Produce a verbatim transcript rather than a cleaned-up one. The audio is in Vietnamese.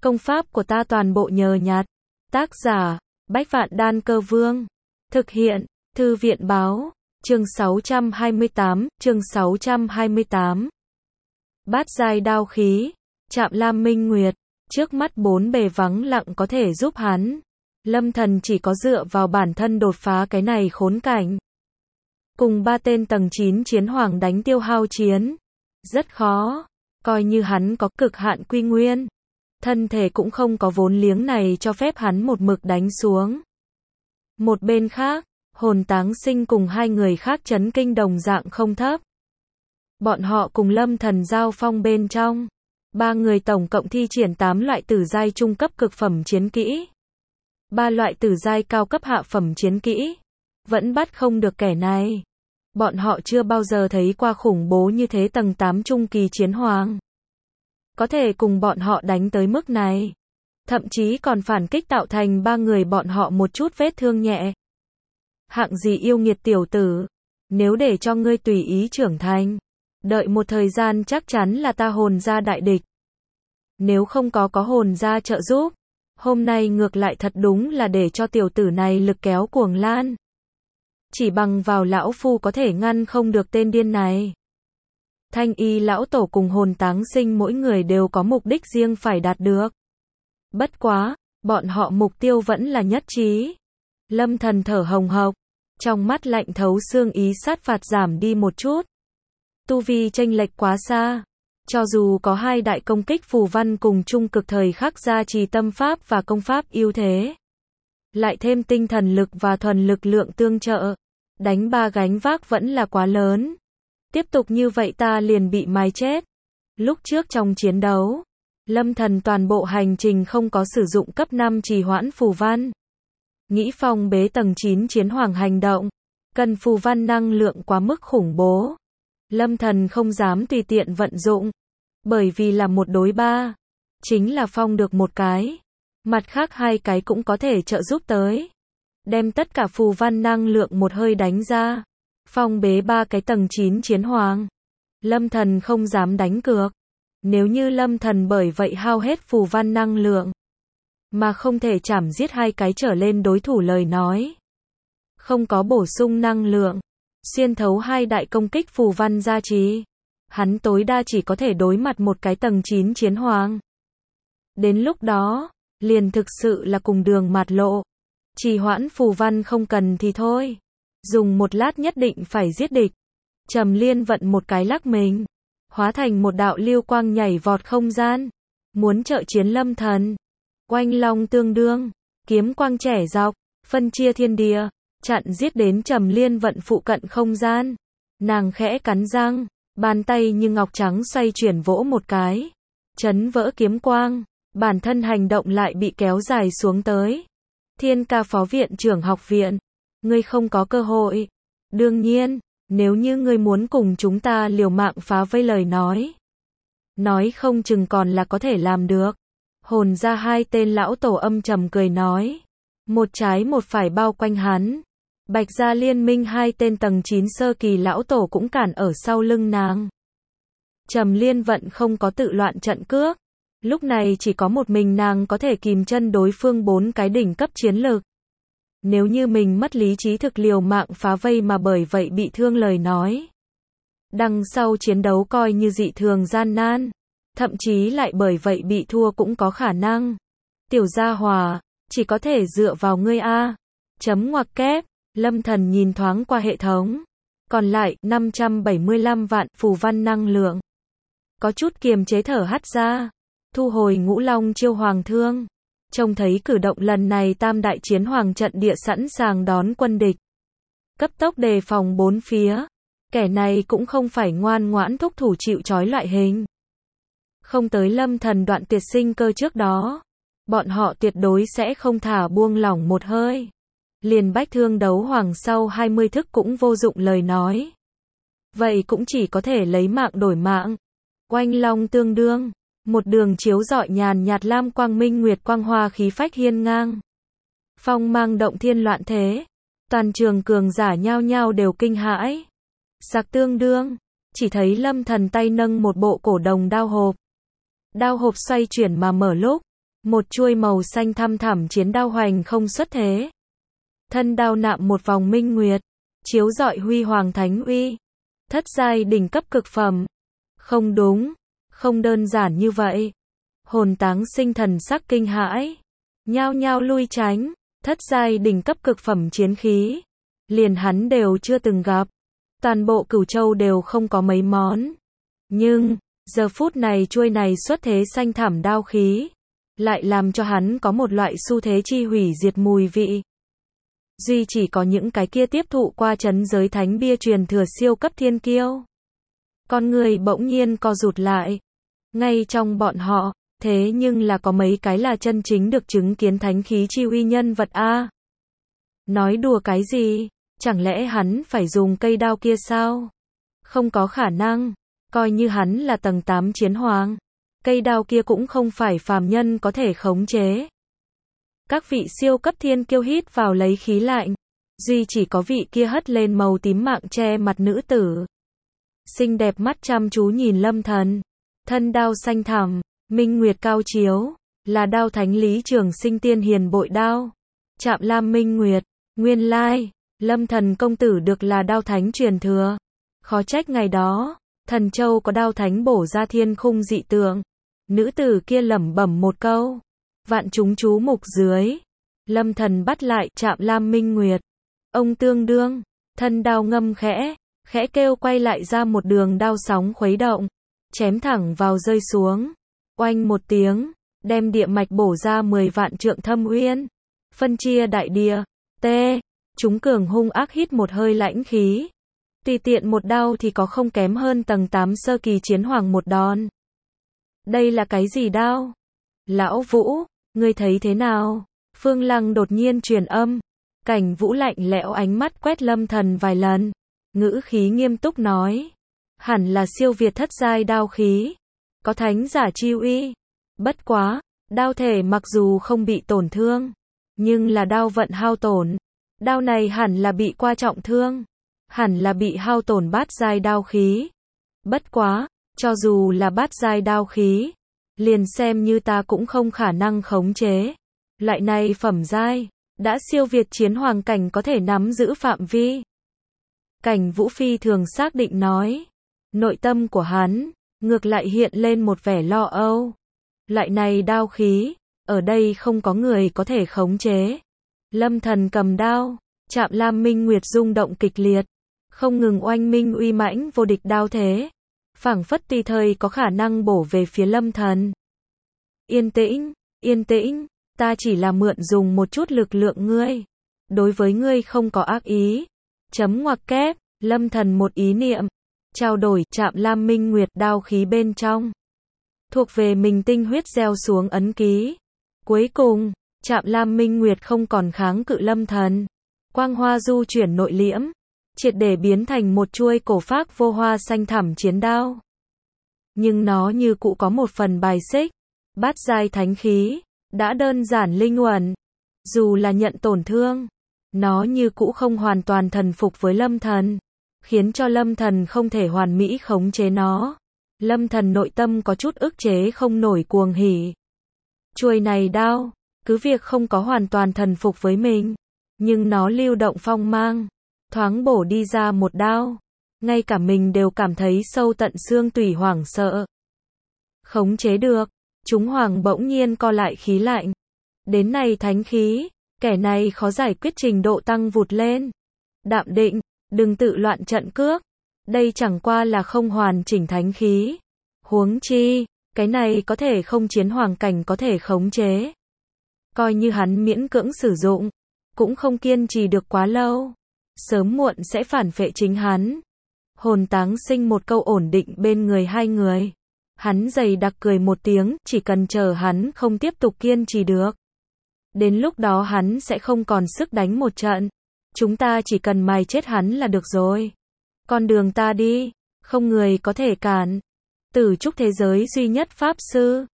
Công pháp của ta toàn bộ nhờ nhặt. Tác giả, Bách Vạn Đan Cơ Vương. Thực hiện, Thư viện Báo. Chương sáu trăm hai mươi tám, chương sáu trăm hai mươi tám. Bát giai đao khí, chạm Lam Minh Nguyệt, trước mắt bốn bề vắng lặng có thể giúp hắn. Lâm Thần chỉ có dựa vào bản thân đột phá cái này khốn cảnh. Cùng ba tên tầng chín chiến hoàng đánh tiêu hao chiến. Rất khó, coi như hắn có cực hạn quy nguyên. Thân thể cũng không có vốn liếng này cho phép hắn một mực đánh xuống. Một bên khác, Hồn Táng Sinh cùng hai người khác chấn kinh đồng dạng không thấp. Bọn họ cùng Lâm Thần giao phong bên trong. Ba người tổng cộng thi triển tám loại tử giai trung cấp cực phẩm chiến kỹ. Ba loại tử giai cao cấp hạ phẩm chiến kỹ. Vẫn bắt không được kẻ này. Bọn họ chưa bao giờ thấy qua khủng bố như thế tầng tám trung kỳ chiến hoàng. Có thể cùng bọn họ đánh tới mức này. Thậm chí còn phản kích tạo thành ba người bọn họ một chút vết thương nhẹ. Hạng gì yêu nghiệt tiểu tử. Nếu để cho ngươi tùy ý trưởng thành. Đợi một thời gian chắc chắn là ta Hồn gia đại địch. Nếu không có có Hồn gia trợ giúp. Hôm nay ngược lại thật đúng là để cho tiểu tử này lực kéo cuồng lan. Chỉ bằng vào lão phu có thể ngăn không được tên điên này. Thanh Y lão tổ cùng Hồn Táng Sinh mỗi người đều có mục đích riêng phải đạt được. Bất quá, bọn họ mục tiêu vẫn là nhất trí. Lâm Thần thở hồng hộc, trong mắt lạnh thấu xương ý sát phạt giảm đi một chút. Tu vi chênh lệch quá xa. Cho dù có hai đại công kích phù văn cùng chung cực thời khắc gia trì tâm pháp và công pháp ưu thế. Lại thêm tinh thần lực và thuần lực lượng tương trợ. Đánh ba gánh vác vẫn là quá lớn. Tiếp tục như vậy ta liền bị mài chết. Lúc trước trong chiến đấu, Lâm Thần toàn bộ hành trình không có sử dụng cấp năm trì hoãn phù văn. Nghĩ phong bế tầng chín chiến hoàng hành động. Cần phù văn năng lượng quá mức khủng bố. Lâm Thần không dám tùy tiện vận dụng. Bởi vì là một đối ba. Chính là phong được một cái. Mặt khác hai cái cũng có thể trợ giúp tới. Đem tất cả phù văn năng lượng một hơi đánh ra. Phong bế ba cái tầng chín chiến hoàng. Lâm Thần không dám đánh cược. Nếu như Lâm Thần bởi vậy hao hết phù văn năng lượng. Mà không thể chảm giết hai cái trở lên đối thủ lời nói. Không có bổ sung năng lượng. Xuyên thấu hai đại công kích phù văn gia trì. Hắn tối đa chỉ có thể đối mặt một cái tầng chín chiến hoàng. Đến lúc đó, liền thực sự là cùng đường mạt lộ. Trì hoãn phù văn không cần thì thôi. Dùng một lát nhất định phải giết địch. Trầm Liên vận một cái lắc mình. Hóa thành một đạo lưu quang nhảy vọt không gian. Muốn trợ chiến Lâm Thần. Oanh long tương đương. Kiếm quang trẻ dọc. Phân chia thiên địa. Chặn giết đến Trầm Liên vận phụ cận không gian. Nàng khẽ cắn răng. Bàn tay như ngọc trắng xoay chuyển vỗ một cái. Chấn vỡ kiếm quang. Bản thân hành động lại bị kéo dài xuống tới. Thiên Ca phó viện trưởng học viện. Ngươi không có cơ hội. Đương nhiên, nếu như ngươi muốn cùng chúng ta liều mạng phá vây lời nói. Nói không chừng còn là có thể làm được. Hồn ra hai tên lão tổ âm trầm cười nói. Một trái một phải bao quanh hắn. Bạch gia liên minh hai tên tầng chín sơ kỳ lão tổ cũng cản ở sau lưng nàng. Trầm Liên vận không có tự loạn trận cước. Lúc này chỉ có một mình nàng có thể kìm chân đối phương bốn cái đỉnh cấp chiến lực. Nếu như mình mất lý trí thực liều mạng phá vây mà bởi vậy bị thương lời nói. Đằng sau chiến đấu coi như dị thường gian nan. Thậm chí lại bởi vậy bị thua cũng có khả năng. Tiểu gia hòa, chỉ có thể dựa vào ngươi a. Chấm ngoặc kép, Lâm Thần nhìn thoáng qua hệ thống. Còn lại năm trăm bảy mươi lăm vạn phù văn năng lượng. Có chút kiềm chế thở hắt ra. Thu hồi Ngũ Long chiêu hoàng thương. Trông thấy cử động lần này tam đại chiến hoàng trận địa sẵn sàng đón quân địch. Cấp tốc đề phòng bốn phía. Kẻ này cũng không phải ngoan ngoãn thúc thủ chịu trói loại hình. Không tới Lâm Thần đoạn tuyệt sinh cơ trước đó. Bọn họ tuyệt đối sẽ không thả buông lỏng một hơi. Liền bách thương đấu hoàng sau hai mươi thức cũng vô dụng lời nói. Vậy cũng chỉ có thể lấy mạng đổi mạng. Oanh long tương đương. Một đường chiếu rọi nhàn nhạt lam quang minh nguyệt quang hoa khí phách hiên ngang. Phong mang động thiên loạn thế. Toàn trường cường giả nhao nhao đều kinh hãi. Sạc tương đương. Chỉ thấy Lâm Thần tay nâng một bộ cổ đồng đao hộp. Đao hộp xoay chuyển mà mở lúc. Một chuôi màu xanh thăm thẳm chiến đao hoành không xuất thế. Thân đao nạm một vòng minh nguyệt, chiếu rọi huy hoàng thánh uy. Thất giai đỉnh cấp cực phẩm. Không đúng, không đơn giản như vậy. Hồn Táng Sinh thần sắc kinh hãi, nhao nhao lui tránh. Thất giai đỉnh cấp cực phẩm chiến khí, liền hắn đều chưa từng gặp. Toàn bộ Cửu Châu đều không có mấy món. Nhưng, giờ phút này chuôi này xuất thế xanh thẳm đao khí, lại làm cho hắn có một loại xu thế chi hủy diệt mùi vị. Duy chỉ có những cái kia tiếp thụ qua chấn giới thánh bia truyền thừa siêu cấp thiên kiêu. Con người bỗng nhiên co rụt lại. Ngay trong bọn họ, thế nhưng là có mấy cái là chân chính được chứng kiến thánh khí chi uy nhân vật a. Nói đùa cái gì? Chẳng lẽ hắn phải dùng cây đao kia sao? Không có khả năng. Coi như hắn là tầng tám chiến hoàng, cây đao kia cũng không phải phàm nhân có thể khống chế. Các vị siêu cấp thiên kiêu hít vào lấy khí lạnh. Duy chỉ có vị kia hất lên màu tím mạng che mặt nữ tử. Xinh đẹp mắt chăm chú nhìn Lâm Thần. Thân đao xanh thẳm, minh nguyệt cao chiếu, là đao thánh Lý Trường Sinh tiên hiền bội đao. Trạm lam minh nguyệt, nguyên lai, Lâm Thần công tử được là đao thánh truyền thừa. Khó trách ngày đó, Thần Châu có đao thánh bổ ra thiên khung dị tượng. Nữ tử kia lẩm bẩm một câu. Vạn chúng chú mục dưới. Lâm Thần bắt lại Trạm lam minh nguyệt. Ông tương đương, thân đao ngâm khẽ, khẽ kêu quay lại ra một đường đao sóng khuấy động. Chém thẳng vào rơi xuống. Oanh một tiếng, đem địa mạch bổ ra mười vạn trượng thâm uyên. Phân chia đại địa. T. Chúng cường hung ác hít một hơi lãnh khí. Tùy tiện một đao thì có không kém hơn tầng tám sơ kỳ chiến hoàng một đòn. Đây là cái gì đao? Lão Vũ, ngươi thấy thế nào? Phương Lăng đột nhiên truyền âm. Cảnh Vũ lạnh lẽo ánh mắt quét Lâm Thần vài lần. Ngữ khí nghiêm túc nói. Hẳn là siêu việt thất giai đao khí. Có thánh giả chi uy. Bất quá, đao thể mặc dù không bị tổn thương, nhưng là đao vận hao tổn. Đao này hẳn là bị qua trọng thương. Hẳn là bị hao tổn bát giai đao khí. Bất quá, cho dù là bát giai đao khí, liền xem như ta cũng không khả năng khống chế. Loại này phẩm giai, đã siêu việt chiến hoàng cảnh có thể nắm giữ phạm vi. Cảnh Vũ phi thường xác định nói. Nội tâm của hắn, ngược lại hiện lên một vẻ lo âu. Loại này đao khí, ở đây không có người có thể khống chế. Lâm Thần cầm đao, Trạm lam minh nguyệt rung động kịch liệt. Không ngừng oanh minh uy mãnh vô địch đao thế. Phảng phất tùy thời có khả năng bổ về phía Lâm Thần. Yên tĩnh, yên tĩnh, ta chỉ là mượn dùng một chút lực lượng ngươi. Đối với ngươi không có ác ý. Chấm ngoặc kép, Lâm Thần một ý niệm. Trao đổi Trạm lam minh nguyệt đao khí bên trong. Thuộc về mình tinh huyết gieo xuống ấn ký. Cuối cùng, Trạm lam minh nguyệt không còn kháng cự Lâm Thần. Quang hoa du chuyển nội liễm. Triệt để biến thành một chuôi cổ phác vô hoa xanh thẳm chiến đao. Nhưng nó như cũ có một phần bài xích. Bát giai thánh khí, đã đơn giản linh uẩn. Dù là nhận tổn thương, nó như cũ không hoàn toàn thần phục với Lâm Thần. Khiến cho Lâm Thần không thể hoàn mỹ khống chế nó. Lâm Thần nội tâm có chút ức chế không nổi cuồng hỉ. Chuôi này đao, cứ việc không có hoàn toàn thần phục với mình, nhưng nó lưu động phong mang, thoáng bổ đi ra một đao. Ngay cả mình đều cảm thấy sâu tận xương tủy hoảng sợ. Khống chế được, chúng hoàng bỗng nhiên co lại khí lạnh. Đến này thánh khí, kẻ này khó giải quyết trình độ tăng vụt lên. Đạm định, đừng tự loạn trận cước. Đây chẳng qua là không hoàn chỉnh thánh khí. Huống chi, cái này có thể không chiến hoàng cảnh có thể khống chế. Coi như hắn miễn cưỡng sử dụng, cũng không kiên trì được quá lâu. Sớm muộn sẽ phản phệ chính hắn. Hồn Táng Sinh một câu ổn định bên người hai người. Hắn dày đặc cười một tiếng, chỉ cần chờ hắn không tiếp tục kiên trì được. Đến lúc đó hắn sẽ không còn sức đánh một trận. Chúng ta chỉ cần mài chết hắn là được rồi. Con đường ta đi, không người có thể cản. Tử trúc thế giới duy nhất pháp sư.